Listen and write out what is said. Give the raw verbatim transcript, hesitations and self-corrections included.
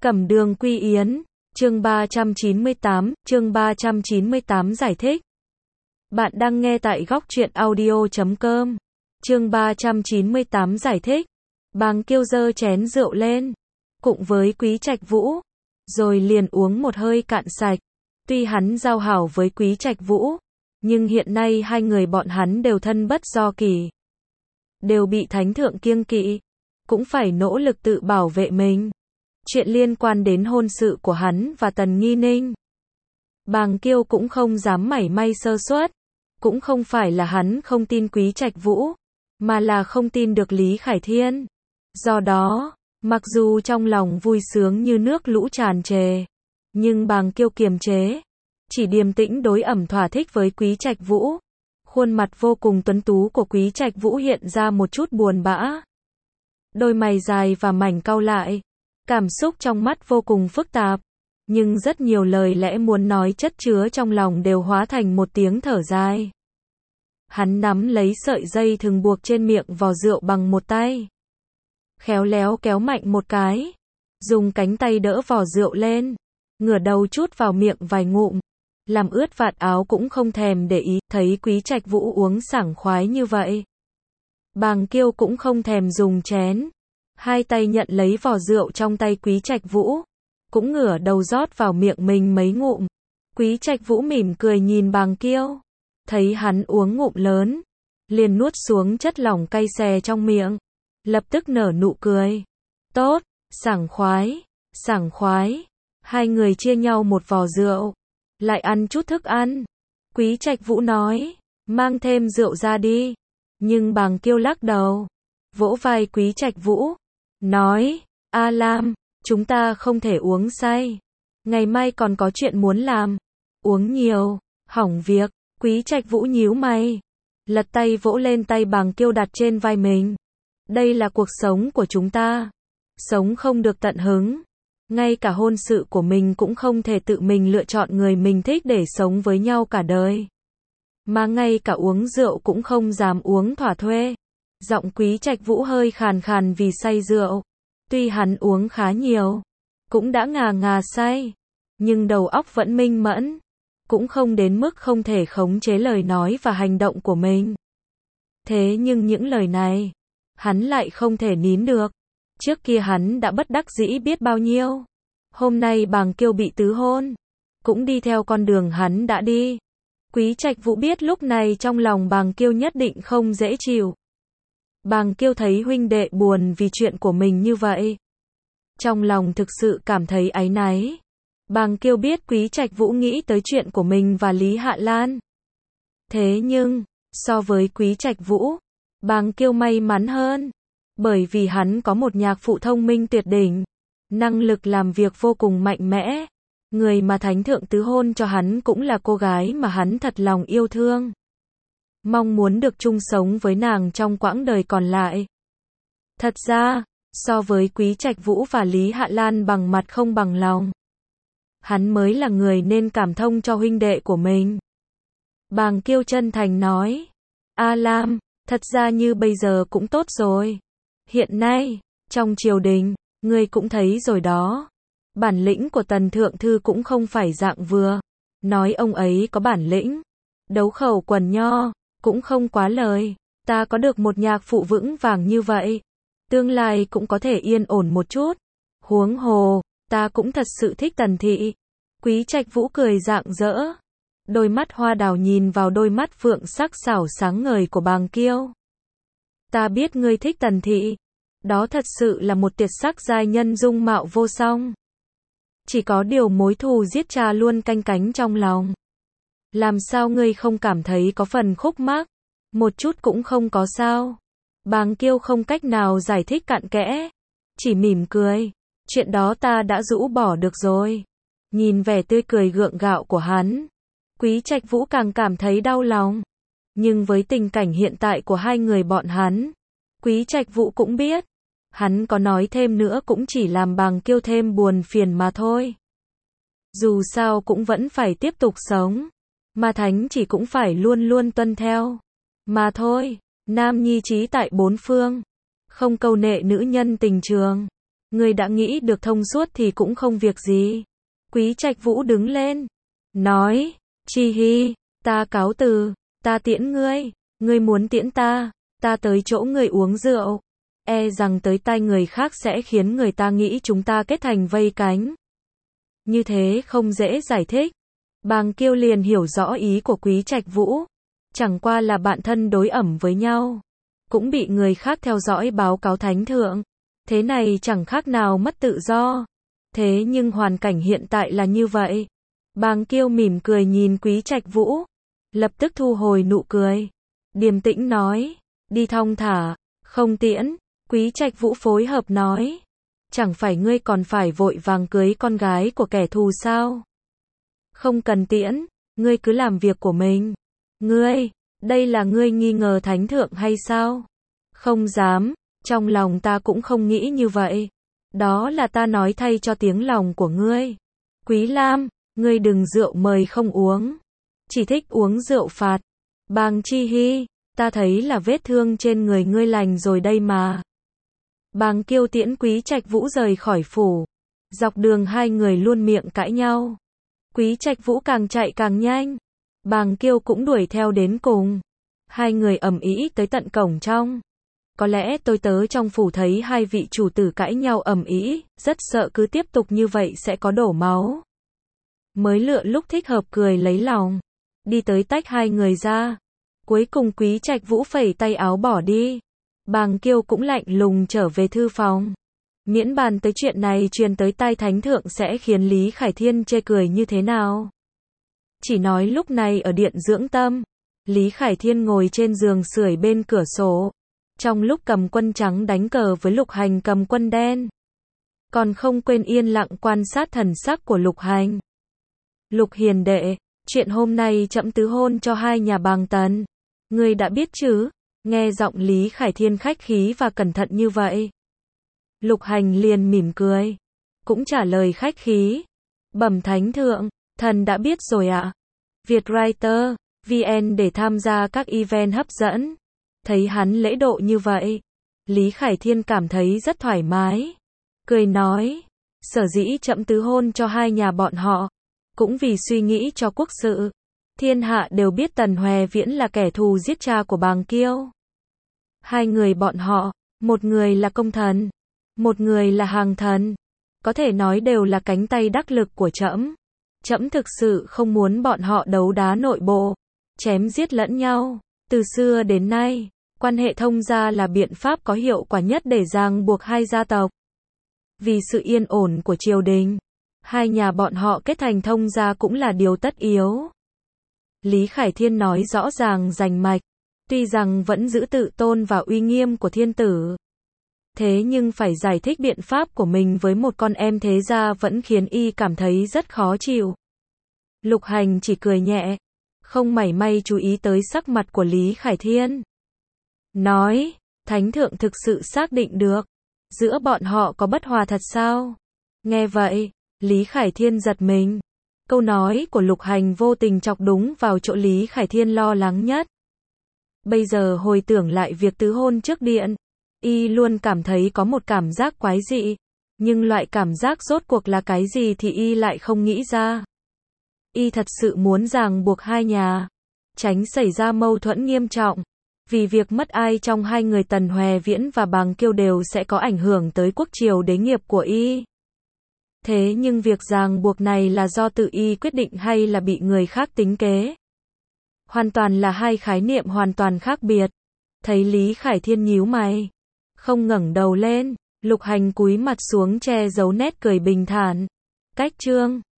Cẩm Đường Quy Yến, chương ba trăm chín mươi tám, chương ba trăm chín mươi tám giải thích. Bạn đang nghe tại góc truyện audio chấm com. Chương ba trăm chín mươi tám giải thích. Bàng Kiêu giơ chén rượu lên, cùng với Quý Trạch Vũ, rồi liền uống một hơi cạn sạch. Tuy hắn giao hảo với Quý Trạch Vũ, nhưng hiện nay hai người bọn hắn đều thân bất do kỷ, đều bị thánh thượng kiêng kỵ, cũng phải nỗ lực tự bảo vệ mình. Chuyện liên quan đến hôn sự của hắn và Tần Nghi Ninh, Bàng Kiêu cũng không dám mảy may sơ suất. Cũng không phải là hắn không tin Quý Trạch Vũ, mà là không tin được Lý Khải Thiên. Do đó, mặc dù trong lòng vui sướng như nước lũ tràn trề, nhưng Bàng Kiêu kiềm chế, chỉ điềm tĩnh đối ẩm thỏa thích với Quý Trạch Vũ. Khuôn mặt vô cùng tuấn tú của Quý Trạch Vũ hiện ra một chút buồn bã. Đôi mày dài và mảnh cau lại, cảm xúc trong mắt vô cùng phức tạp, nhưng rất nhiều lời lẽ muốn nói chất chứa trong lòng đều hóa thành một tiếng thở dài. Hắn nắm lấy sợi dây thừng buộc trên miệng vò rượu bằng một tay, khéo léo kéo mạnh một cái, dùng cánh tay đỡ vò rượu lên, ngửa đầu chút vào miệng vài ngụm, làm ướt vạt áo cũng không thèm để ý. Thấy Quý Trạch Vũ uống sảng khoái như vậy, Bàng Kiêu cũng không thèm dùng chén, hai tay nhận lấy vò rượu trong tay Quý Trạch Vũ, cũng ngửa đầu rót vào miệng mình mấy ngụm. Quý Trạch Vũ mỉm cười nhìn Bàng Kiêu, thấy hắn uống ngụm lớn, liền nuốt xuống chất lỏng cay xè trong miệng, lập tức nở nụ cười. Tốt, sảng khoái, sảng khoái. Hai người chia nhau một vò rượu, lại ăn chút thức ăn. Quý Trạch Vũ nói, mang thêm rượu ra đi. Nhưng Bàng Kiêu lắc đầu, vỗ vai Quý Trạch Vũ, nói, A Lam, chúng ta không thể uống say. Ngày mai còn có chuyện muốn làm. Uống nhiều, hỏng việc. Quý Trạch Vũ nhíu mày, lật tay vỗ lên tay Bàng Kiêu đặt trên vai mình. Đây là cuộc sống của chúng ta. Sống không được tận hứng. Ngay cả hôn sự của mình cũng không thể tự mình lựa chọn người mình thích để sống với nhau cả đời. Mà ngay cả uống rượu cũng không dám uống thỏa thuê. Giọng Quý Trạch Vũ hơi khàn khàn vì say rượu. Tuy hắn uống khá nhiều, cũng đã ngà ngà say, nhưng đầu óc vẫn minh mẫn, cũng không đến mức không thể khống chế lời nói và hành động của mình. Thế nhưng những lời này, hắn lại không thể nín được. Trước kia hắn đã bất đắc dĩ biết bao nhiêu. Hôm nay Bàng Kiêu bị tứ hôn, cũng đi theo con đường hắn đã đi. Quý Trạch Vũ biết lúc này trong lòng Bàng Kiêu nhất định không dễ chịu. Bàng Kiêu thấy huynh đệ buồn vì chuyện của mình như vậy, trong lòng thực sự cảm thấy áy náy. Bàng Kiêu biết Quý Trạch Vũ nghĩ tới chuyện của mình và Lý Hạ Lan. Thế nhưng, so với Quý Trạch Vũ, Bàng Kiêu may mắn hơn, bởi vì hắn có một nhạc phụ thông minh tuyệt đỉnh, năng lực làm việc vô cùng mạnh mẽ. Người mà thánh thượng tứ hôn cho hắn cũng là cô gái mà hắn thật lòng yêu thương, mong muốn được chung sống với nàng trong quãng đời còn lại. Thật ra, so với Quý Trạch Vũ và Lý Hạ Lan bằng mặt không bằng lòng, hắn mới là người nên cảm thông cho huynh đệ của mình. Bàng Kiêu chân thành nói, A Lam, thật ra như bây giờ cũng tốt rồi. Hiện nay, trong triều đình, ngươi cũng thấy rồi đó. Bản lĩnh của Tần Thượng Thư cũng không phải dạng vừa. Nói ông ấy có bản lĩnh, đấu khẩu quần nho, cũng không quá lời. Ta có được một nhạc phụ vững vàng như vậy, tương lai cũng có thể yên ổn một chút. Huống hồ, ta cũng thật sự thích Tần thị. Quý Trạch Vũ cười rạng rỡ, đôi mắt hoa đào nhìn vào đôi mắt phượng sắc sảo sáng ngời của Bàng Kiêu. Ta biết ngươi thích Tần thị, đó thật sự là một tuyệt sắc giai nhân dung mạo vô song. Chỉ có điều mối thù giết cha luôn canh cánh trong lòng. Làm sao ngươi không cảm thấy có phần khúc mắc? Một chút cũng không có sao. Bàng Kiêu không cách nào giải thích cặn kẽ, chỉ mỉm cười. Chuyện đó ta đã rũ bỏ được rồi. Nhìn vẻ tươi cười gượng gạo của hắn, Quý Trạch Vũ càng cảm thấy đau lòng. Nhưng với tình cảnh hiện tại của hai người bọn hắn, Quý Trạch Vũ cũng biết, hắn có nói thêm nữa cũng chỉ làm Bàng Kiêu thêm buồn phiền mà thôi. Dù sao cũng vẫn phải tiếp tục sống, mà thánh chỉ cũng phải luôn luôn tuân theo mà thôi. Nam nhi trí tại bốn phương, không câu nệ nữ nhân tình trường. Ngươi đã nghĩ được thông suốt thì cũng không việc gì. Quý Trạch Vũ đứng lên, nói, Chi Hi, ta cáo từ, ta tiễn ngươi, ngươi muốn tiễn ta, ta tới chỗ ngươi uống rượu, e rằng tới tai người khác sẽ khiến người ta nghĩ chúng ta kết thành vây cánh. Như thế không dễ giải thích. Bàng Kiêu liền hiểu rõ ý của Quý Trạch Vũ, chẳng qua là bạn thân đối ẩm với nhau, cũng bị người khác theo dõi báo cáo thánh thượng, thế này chẳng khác nào mất tự do. Thế nhưng hoàn cảnh hiện tại là như vậy. Bàng Kiêu mỉm cười nhìn Quý Trạch Vũ, lập tức thu hồi nụ cười, điềm tĩnh nói, đi thong thả, không tiễn. Quý Trạch Vũ phối hợp nói, chẳng phải ngươi còn phải vội vàng cưới con gái của kẻ thù sao? Không cần tiễn, ngươi cứ làm việc của mình. Ngươi, đây là ngươi nghi ngờ thánh thượng hay sao? Không dám, trong lòng ta cũng không nghĩ như vậy. Đó là ta nói thay cho tiếng lòng của ngươi. Quý Lam, ngươi đừng rượu mời không uống, chỉ thích uống rượu phạt. Bàng Chi Hi, ta thấy là vết thương trên người ngươi lành rồi đây mà. Bàng Kiêu tiễn Quý Trạch Vũ rời khỏi phủ. Dọc đường hai người luôn miệng cãi nhau. Quý Trạch Vũ càng chạy càng nhanh. Bàng Kiêu cũng đuổi theo đến cùng. Hai người ầm ĩ tới tận cổng trong. Có lẽ tôi tớ trong phủ thấy hai vị chủ tử cãi nhau ầm ĩ, rất sợ cứ tiếp tục như vậy sẽ có đổ máu. Mới lựa lúc thích hợp cười lấy lòng, đi tới tách hai người ra. Cuối cùng Quý Trạch Vũ phẩy tay áo bỏ đi. Bàng Kiêu cũng lạnh lùng trở về thư phòng. Miễn bàn tới chuyện này truyền tới tai thánh thượng sẽ khiến Lý Khải Thiên chê cười như thế nào. Chỉ nói lúc này ở điện dưỡng tâm, Lý Khải Thiên ngồi trên giường sưởi bên cửa sổ. Trong lúc cầm quân trắng đánh cờ với Lục Hành cầm quân đen, còn không quên yên lặng quan sát thần sắc của Lục Hành. Lục hiền đệ, chuyện hôm nay trẫm tứ hôn cho hai nhà Bàng Tần, ngươi đã biết chứ? Nghe giọng Lý Khải Thiên khách khí và cẩn thận như vậy, Lục Hành liền mỉm cười, cũng trả lời khách khí. Bẩm thánh thượng, thần đã biết rồi ạ. Vietwriter, vê en để tham gia các event hấp dẫn. Thấy hắn lễ độ như vậy, Lý Khải Thiên cảm thấy rất thoải mái. Cười nói, sở dĩ trẫm tứ hôn cho hai nhà bọn họ, cũng vì suy nghĩ cho quốc sự. Thiên hạ đều biết Tần Hoè Viễn là kẻ thù giết cha của Bàng Kiêu. Hai người bọn họ, một người là công thần, một người là hàng thần, có thể nói đều là cánh tay đắc lực của trẫm. Trẫm thực sự không muốn bọn họ đấu đá nội bộ, chém giết lẫn nhau. Từ xưa đến nay, quan hệ thông gia là biện pháp có hiệu quả nhất để ràng buộc hai gia tộc. Vì sự yên ổn của triều đình, hai nhà bọn họ kết thành thông gia cũng là điều tất yếu. Lý Khải Thiên nói rõ ràng rành mạch, tuy rằng vẫn giữ tự tôn và uy nghiêm của thiên tử. Thế nhưng phải giải thích biện pháp của mình với một con em thế gia vẫn khiến y cảm thấy rất khó chịu. Lục Hành chỉ cười nhẹ, không mảy may chú ý tới sắc mặt của Lý Khải Thiên. Nói, thánh thượng thực sự xác định được, giữa bọn họ có bất hòa thật sao? Nghe vậy, Lý Khải Thiên giật mình. Câu nói của Lục Hành vô tình chọc đúng vào chỗ Lý Khải Thiên lo lắng nhất. Bây giờ hồi tưởng lại việc tứ hôn trước điện, y luôn cảm thấy có một cảm giác quái dị, nhưng loại cảm giác rốt cuộc là cái gì thì y lại không nghĩ ra. Y thật sự muốn ràng buộc hai nhà, tránh xảy ra mâu thuẫn nghiêm trọng, vì việc mất ai trong hai người Tần Hoè Viễn và Bàng Kiêu đều sẽ có ảnh hưởng tới quốc triều đế nghiệp của y. Thế nhưng việc ràng buộc này là do tự y quyết định hay là bị người khác tính kế? Hoàn toàn là hai khái niệm hoàn toàn khác biệt. Thấy Lý Khải Thiên nhíu mày, không ngẩng đầu lên, Lục Hành cúi mặt xuống che giấu nét cười bình thản. Cách chương